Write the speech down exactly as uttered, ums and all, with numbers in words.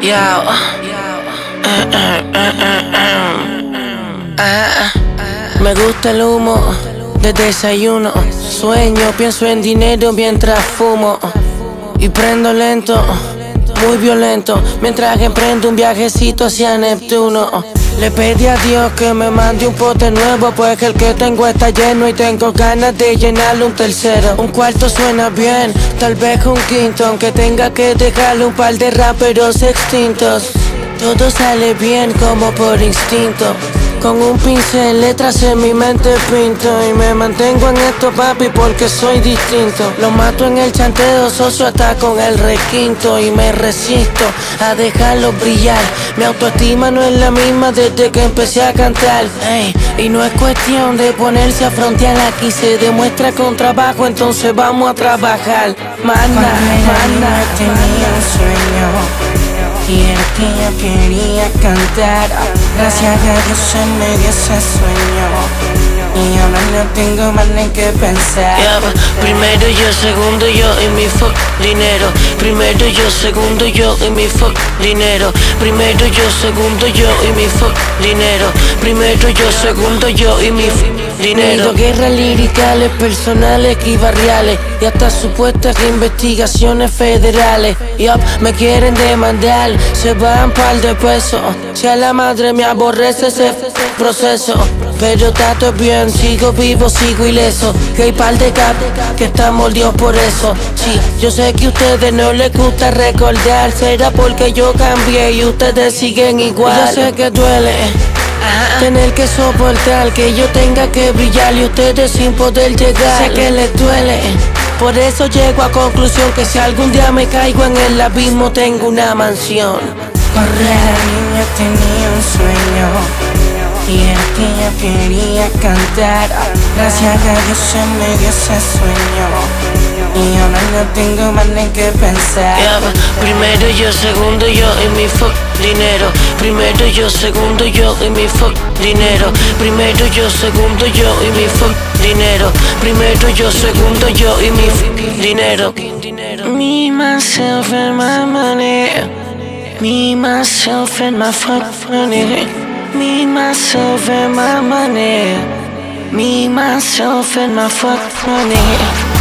Yo. Eh, eh, eh, eh, eh. Ah, me gusta el humo de desayuno. Sueño, pienso en dinero mientras fumo. Y prendo lento, muy violento, mientras emprendo un viajecito hacia Neptuno. Le pedí a Dios que me mande un pote nuevo, pues que el que tengo está lleno y tengo ganas de llenarle un tercero. Un cuarto suena bien, tal vez un quinto, aunque tenga que dejarle un par de raperos extintos. Todo sale bien como por instinto. Con un pincel, letras en mi mente pinto. Y me mantengo en esto, papi, porque soy distinto. Lo mato en el chanteo, socio hasta con el requinto. Y me resisto a dejarlo brillar. Mi autoestima no es la misma desde que empecé a cantar. Ey, y no es cuestión de ponerse a frontear. Aquí se demuestra con trabajo, entonces vamos a trabajar. Mana, mana, tenía un sueño y era que yo quería cantar. Gracias a Dios se me dio ese sueño y ahora no tengo más en qué pensar. Yeah, primero yo, segundo yo y mi fuck dinero. Primero yo, segundo yo y mi fuck dinero. Primero yo, segundo yo y mi fuck dinero. Primero yo, segundo yo y mi fuck dinero. Guerras liricales, personales y barriales, y hasta supuestas investigaciones federales. Yup, me quieren demandar, se van par de pesos. Si a la madre me aborrece ese proceso, pero tato bien, sigo vivo, sigo ileso. Que hay par de cap que están mordidos por eso. Sí, yo sé que a ustedes no les gusta recordar, será porque yo cambié y ustedes siguen igual. Yo sé que duele tener que soportar que yo tenga que brillar y ustedes sin poder llegar. Sé que les duele, por eso llego a conclusión que si algún día me caigo en el abismo tengo una mansión. Cuando era niña tenía un sueño y era que yo quería cantar. Gracias a Dios se me dio ese sueño y ahora no tengo más en qué pensar. Yeah, primero yo, segundo yo y mi fuck dinero. Primero yo, segundo yo y mi fuck dinero. Primero yo, segundo yo y mi fuck dinero. Primero yo, segundo yo y mi fuck dinero. Me, myself and my money. Me, myself and my fuck money. Me, myself and my money. Me, myself and my fuck money.